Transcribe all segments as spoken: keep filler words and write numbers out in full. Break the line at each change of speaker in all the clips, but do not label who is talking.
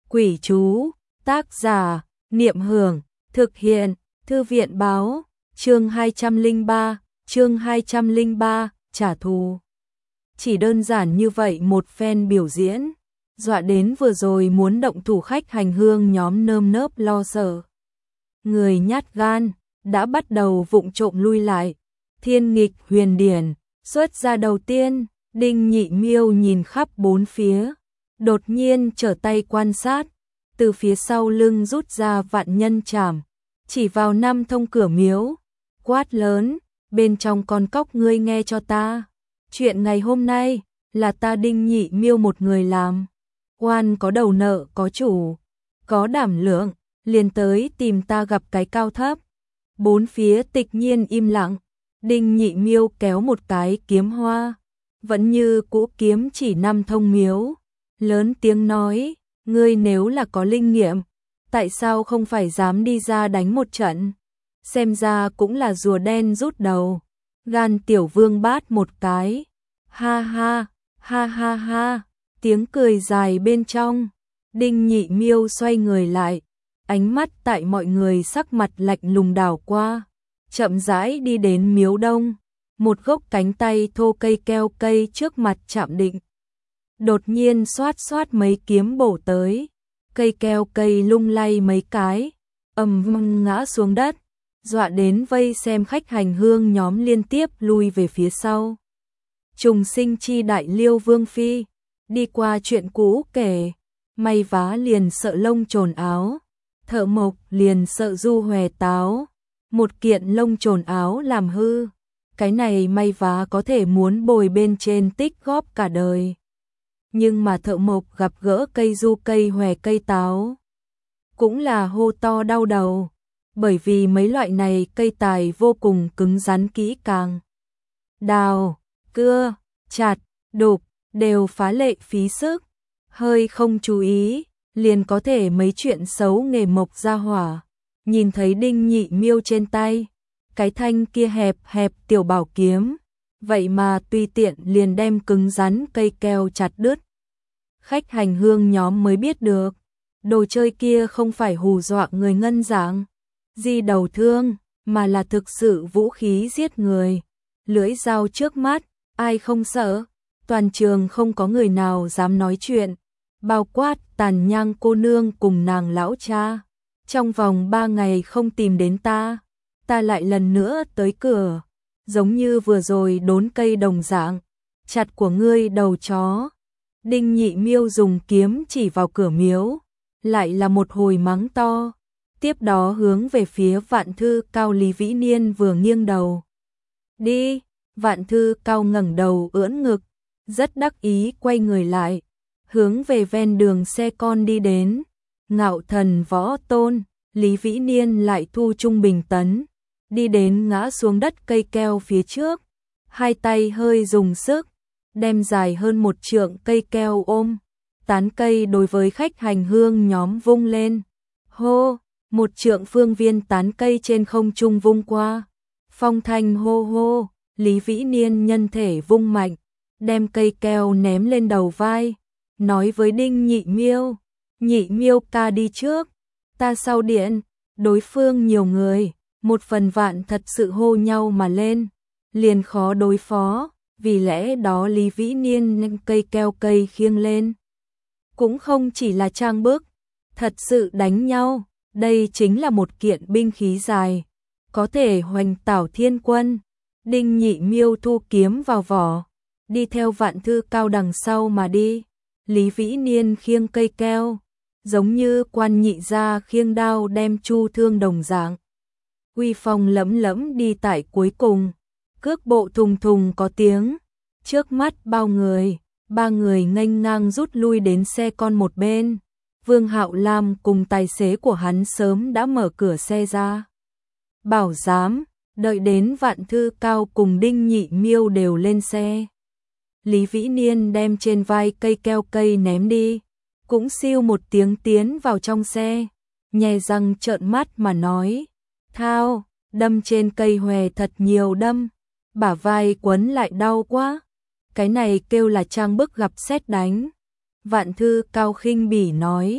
Quỷ chú, tác giả, Niệm Hưởng, thực hiện, Thư viện báo, chương hai trăm lẻ ba, chương hai trăm lẻ ba, trả thù. Chỉ đơn giản như vậy một phen biểu diễn, dọa đến vừa rồi muốn động thủ khách hành hương nhóm nơm nớp lo sợ. Người nhát gan, đã bắt đầu vụng trộm lui lại. Thiên nghịch huyền điển, xuất ra đầu tiên, Đinh Nhị Miêu nhìn khắp bốn phía, đột nhiên trở tay quan sát, từ phía sau lưng rút ra vạn nhân trảm, chỉ vào năm thông cửa miếu, quát lớn, bên trong con cóc ngươi nghe cho ta. Chuyện ngày hôm nay, là ta Đinh Nhị Miêu một người làm. Quan có đầu nợ có chủ, có đảm lượng, liền tới tìm ta gặp cái cao thấp. Bốn phía tịch nhiên im lặng, Đinh Nhị Miêu kéo một cái kiếm hoa, vẫn như cũ kiếm chỉ năm thông miếu, lớn tiếng nói, ngươi nếu là có linh nghiệm, tại sao không phải dám đi ra đánh một trận? Xem ra cũng là rùa đen rút đầu. Gan tiểu vương bát một cái, ha ha, ha ha ha, tiếng cười dài bên trong. Đinh Nhị Miêu xoay người lại, ánh mắt tại mọi người sắc mặt lạnh lùng đảo qua, chậm rãi đi đến miếu đông, một gốc cánh tay thô cây keo cây trước mặt chạm định. Đột nhiên xoát xoát mấy kiếm bổ tới, cây keo cây lung lay mấy cái, ầm vang ngã xuống đất, dọa đến vây xem khách hành hương nhóm liên tiếp lui về phía sau. Trùng sinh chi đại liêu vương phi, đi qua chuyện cũ kể, may vá liền sợ lông trồn áo, thợ mộc liền sợ du hòe táo, một kiện lông trồn áo làm hư, cái này may vá có thể muốn bồi bên trên tích góp cả đời. Nhưng mà thợ mộc gặp gỡ cây du cây hòe cây táo, cũng là hô to đau đầu, bởi vì mấy loại này cây tài vô cùng cứng rắn kỹ càng. Đào, cưa, chặt, đục, đều phá lệ phí sức, hơi không chú ý, liền có thể mấy chuyện xấu nghề mộc ra hỏa. Nhìn thấy Đinh Nhị Miêu trên tay, cái thanh kia hẹp hẹp tiểu bảo kiếm, vậy mà tùy tiện liền đem cứng rắn cây keo chặt đứt. Khách hành hương nhóm mới biết được, đồ chơi kia không phải hù dọa người ngân dạng, di đầu thương, mà là thực sự vũ khí giết người. Lưỡi dao trước mắt, ai không sợ, toàn trường không có người nào dám nói chuyện, bao quát Tàn Nhang cô nương cùng nàng lão cha. Trong vòng ba ngày không tìm đến ta, ta lại lần nữa tới cửa, giống như vừa rồi đốn cây đồng dạng, chặt của ngươi đầu chó. Đinh Nhị Miêu dùng kiếm chỉ vào cửa miếu, lại là một hồi mắng to, tiếp đó hướng về phía Vạn Thư Cao. Lý Vĩ Niên vừa nghiêng đầu. Đi, Vạn Thư Cao ngẩng đầu ưỡn ngực, rất đắc ý quay người lại, hướng về ven đường xe con đi đến. Ngạo Thần Võ Tôn, Lý Vĩ Niên lại thu trung bình tấn, đi đến ngã xuống đất cây keo phía trước, hai tay hơi dùng sức, đem dài hơn một trượng cây keo ôm, tán cây đối với khách hành hương nhóm vung lên. Hô, một trượng phương viên tán cây trên không trung vung qua, phong thanh hô hô, Lý Vĩ Niên nhân thể vung mạnh, đem cây keo ném lên đầu vai, nói với Đinh Nhị Miêu, Nhị Miêu ca đi trước, ta sau điện. Đối phương nhiều người, một phần vạn thật sự hô nhau mà lên, liền khó đối phó, vì lẽ đó Lý Vĩ Niên nâng cây keo cây khiêng lên. Cũng không chỉ là trang bức, thật sự đánh nhau, đây chính là một kiện binh khí dài, có thể hoành tảo thiên quân. Đinh Nhị Miêu thu kiếm vào vỏ, đi theo Vạn Thư Cao đằng sau mà đi. Lý Vĩ Niên khiêng cây keo, giống như quan nhị gia khiêng đao đem chu thương đồng dạng. Uy phong lẫm lẫm đi tại cuối cùng, cước bộ thùng thùng có tiếng, trước mắt bao người, ba người nghênh ngang rút lui đến xe con một bên. Vương Hạo Lam cùng tài xế của hắn sớm đã mở cửa xe ra. Bảo giám, đợi đến Vạn Thư Cao cùng Đinh Nhị Miêu đều lên xe. Lý Vĩ Niên đem trên vai cây keo cây ném đi, cũng siêu một tiếng tiến vào trong xe, nhè răng trợn mắt mà nói, thao, đâm trên cây hòe thật nhiều đâm, bả vai quấn lại đau quá, cái này kêu là trang bức gặp sét đánh. Vạn Thư Cao khinh bỉ nói,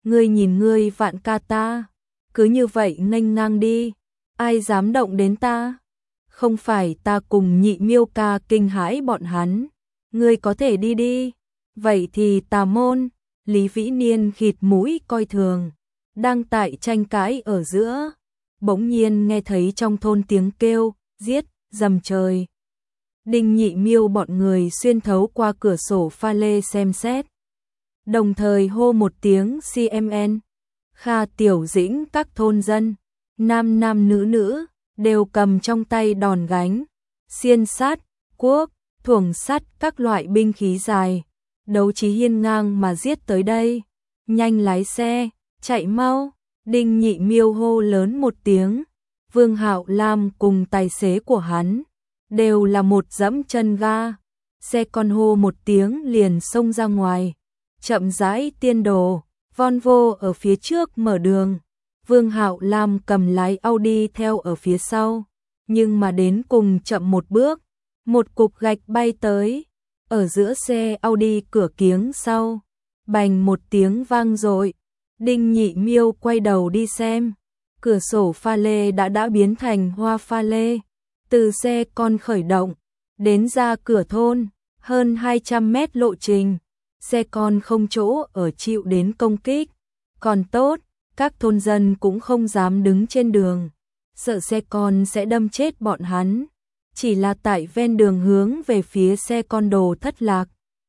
Ngươi nhìn ngươi Vạn ca ta, cứ như vậy nghênh ngang đi, ai dám động đến ta? Không phải ta cùng Nhị Miêu ca kinh hãi bọn hắn, ngươi có thể đi đi. Vậy thì tà môn, Lý Vĩ Niên khịt mũi coi thường, đang tại tranh cãi ở giữa, bỗng nhiên nghe thấy trong thôn tiếng kêu, giết, dầm trời. Đinh Nhị Miêu bọn người xuyên thấu qua cửa sổ pha lê xem xét, đồng thời hô một tiếng xê em en. Kha Tiểu Dĩnh các thôn dân, nam nam nữ nữ, đều cầm trong tay đòn gánh, xiên sát, cuốc, thuồng sắt các loại binh khí dài, đấu trí hiên ngang mà giết tới đây. Nhanh lái xe, chạy mau, Đinh Nhị Miêu hô lớn một tiếng. Vương Hạo Lam cùng tài xế của hắn đều là một dẫm chân ga, xe con hô một tiếng liền xông ra ngoài, chậm rãi tiên đồ. Volvo ở phía trước mở đường, Vương Hạo Lam cầm lái Audi theo ở phía sau, nhưng mà đến cùng chậm một bước, một cục gạch bay tới, ở giữa xe Audi cửa kiếng sau, bành một tiếng vang dội. Đinh Nhị Miêu quay đầu đi xem, cửa sổ pha lê đã đã biến thành hoa pha lê, từ xe con khởi động, đến ra cửa thôn, hơn hai trăm mét lộ trình. Xe con không chỗ ở chịu đến công kích, còn tốt, các thôn dân cũng không dám đứng trên đường, sợ xe con sẽ đâm chết bọn hắn, chỉ là tại ven đường hướng về phía xe con đồ thất lạc.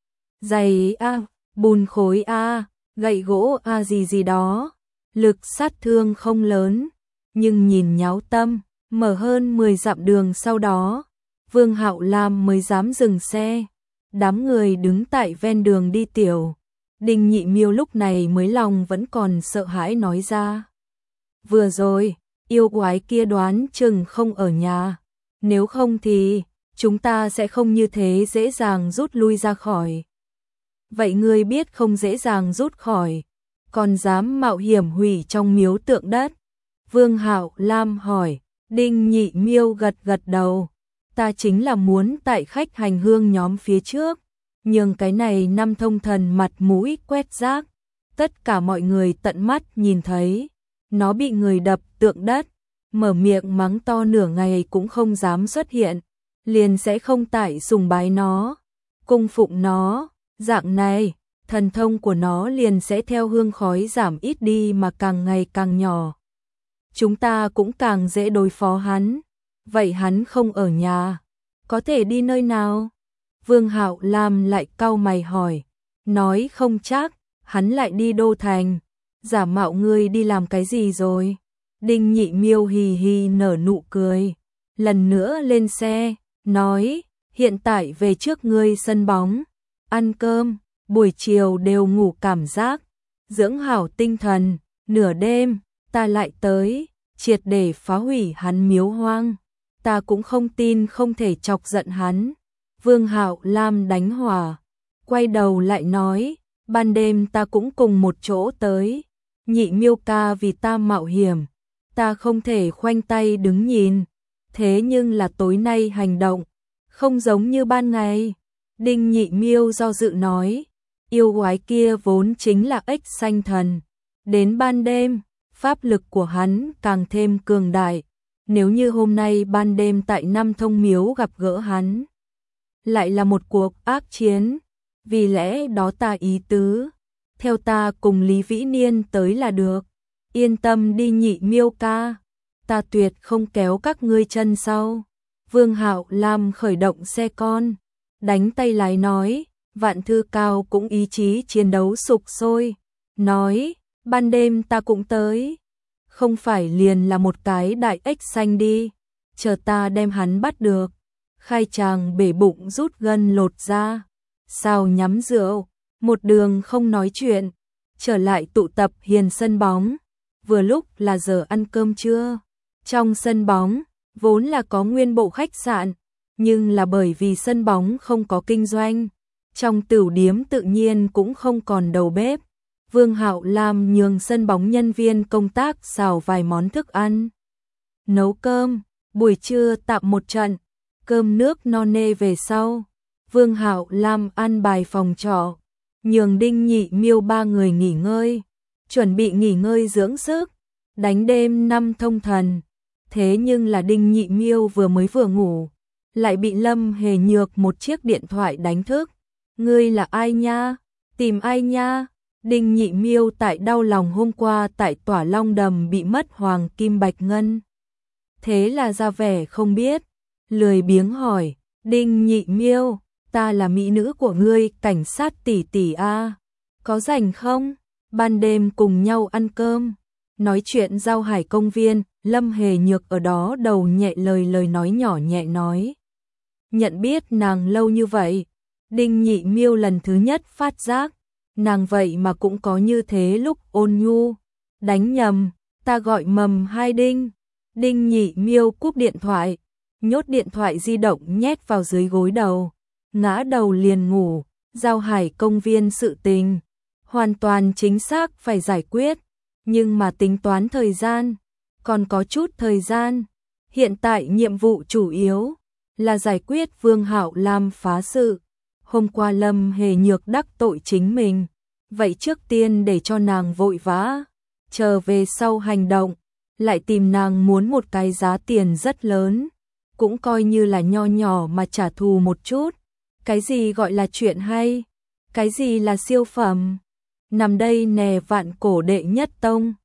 Giày a, bùn khối a, gậy gỗ a gì gì đó, lực sát thương không lớn, nhưng nhìn nháo tâm, mở hơn mười dặm đường sau đó, Vương Hạo Lam mới dám dừng xe. Đám người đứng tại ven đường đi tiểu, Đinh Nhị Miêu lúc này mới lòng vẫn còn sợ hãi nói ra. Vừa rồi, yêu quái kia đoán chừng không ở nhà, nếu không thì chúng ta sẽ không như thế dễ dàng rút lui ra khỏi. Vậy ngươi biết không dễ dàng rút khỏi, còn dám mạo hiểm hủy trong miếu tượng đất? Vương Hạo Lam hỏi. Đinh Nhị Miêu gật gật đầu. Ta chính là muốn tại khách hành hương nhóm phía trước, nhưng cái này năm thông thần mặt mũi quét rác, tất cả mọi người tận mắt nhìn thấy, nó bị người đập tượng đất, mở miệng mắng to nửa ngày cũng không dám xuất hiện, liền sẽ không tại sùng bái nó, cung phụng nó, dạng này, thần thông của nó liền sẽ theo hương khói giảm ít đi mà càng ngày càng nhỏ. Chúng ta cũng càng dễ đối phó hắn. Vậy hắn không ở nhà, có thể đi nơi nào? Vương Hạo Lam lại cau mày hỏi, nói không chắc, hắn lại đi đô thành, giả mạo ngươi đi làm cái gì rồi? Đinh Nhị Miêu hì hì nở nụ cười, lần nữa lên xe, nói, hiện tại về trước ngươi sân bóng, ăn cơm, buổi chiều đều ngủ cảm giác, dưỡng hảo tinh thần, nửa đêm, ta lại tới, triệt để phá hủy hắn miếu hoang. Ta cũng không tin không thể chọc giận hắn. Vương Hạo Lam đánh hòa, quay đầu lại nói, ban đêm ta cũng cùng một chỗ tới. Nhị Miêu ca vì ta mạo hiểm, ta không thể khoanh tay đứng nhìn. Thế nhưng là tối nay hành động, không giống như ban ngày. Đinh Nhị Miêu do dự nói, yêu quái kia vốn chính là ếch xanh thần. Đến ban đêm, pháp lực của hắn càng thêm cường đại. Nếu như hôm nay ban đêm tại Nam Thông Miếu gặp gỡ hắn, lại là một cuộc ác chiến, vì lẽ đó ta ý tứ, theo ta cùng Lý Vĩ Niên tới là được, yên tâm đi Nhị Miêu ca, ta tuyệt không kéo các ngươi chân sau. Vương Hạo Lam khởi động xe con, đánh tay lái nói, Vạn Thư Cao cũng ý chí chiến đấu sục sôi, nói, ban đêm ta cũng tới. Không phải liền là một cái đại ếch xanh đi, chờ ta đem hắn bắt được. Khai Tràng bể bụng rút gân lột ra, sao nhắm rượu, một đường không nói chuyện, trở lại tụ tập hiền sân bóng, vừa lúc là giờ ăn cơm trưa. Trong sân bóng, vốn là có nguyên bộ khách sạn, nhưng là bởi vì sân bóng không có kinh doanh, trong tửu điếm tự nhiên cũng không còn đầu bếp. Vương Hạo Lam nhường sân bóng nhân viên công tác xào vài món thức ăn, nấu cơm, buổi trưa tạm một trận, cơm nước no nê về sau. Vương Hạo Lam ăn bài phòng trọ, nhường Đinh Nhị Miêu ba người nghỉ ngơi. chuẩn bị nghỉ ngơi dưỡng sức, đánh đêm năm thông thần. Thế nhưng là Đinh Nhị Miêu vừa mới vừa ngủ, lại bị Lâm Hề Nhược một chiếc điện thoại đánh thức. Ngươi là ai nha? Tìm ai nha? Đinh Nhị Miêu tại đau lòng hôm qua tại Tỏa Long Đầm bị mất hoàng kim bạch ngân. Thế là ra vẻ không biết, lười biếng hỏi, Đinh Nhị Miêu, ta là mỹ nữ của ngươi, cảnh sát tỷ tỷ a, có rảnh không? Ban đêm cùng nhau ăn cơm. Nói chuyện Giao Hải công viên, Lâm Hề Nhược ở đó đầu nhẹ lời lời nói nhỏ nhẹ nói. Nhận biết nàng lâu như vậy, Đinh Nhị Miêu lần thứ nhất phát giác, nàng vậy mà cũng có như thế lúc ôn nhu. Đánh nhầm, ta gọi mầm hai Đinh. Đinh Nhị Miêu cúp điện thoại, nhốt điện thoại di động nhét vào dưới gối đầu, ngã đầu liền ngủ. Giao Hải công viên sự tình, hoàn toàn chính xác phải giải quyết, nhưng mà tính toán thời gian, còn có chút thời gian. Hiện tại nhiệm vụ chủ yếu là giải quyết Vương Hạo Lam phá sự. Hôm qua Lâm Hề Nhược đắc tội chính mình, vậy trước tiên để cho nàng vội vã, chờ về sau hành động, lại tìm nàng muốn một cái giá tiền rất lớn, cũng coi như là nho nhỏ mà trả thù một chút. Cái gì gọi là chuyện hay? Cái gì là siêu phẩm? Nằm đây nè vạn cổ đệ nhất tông.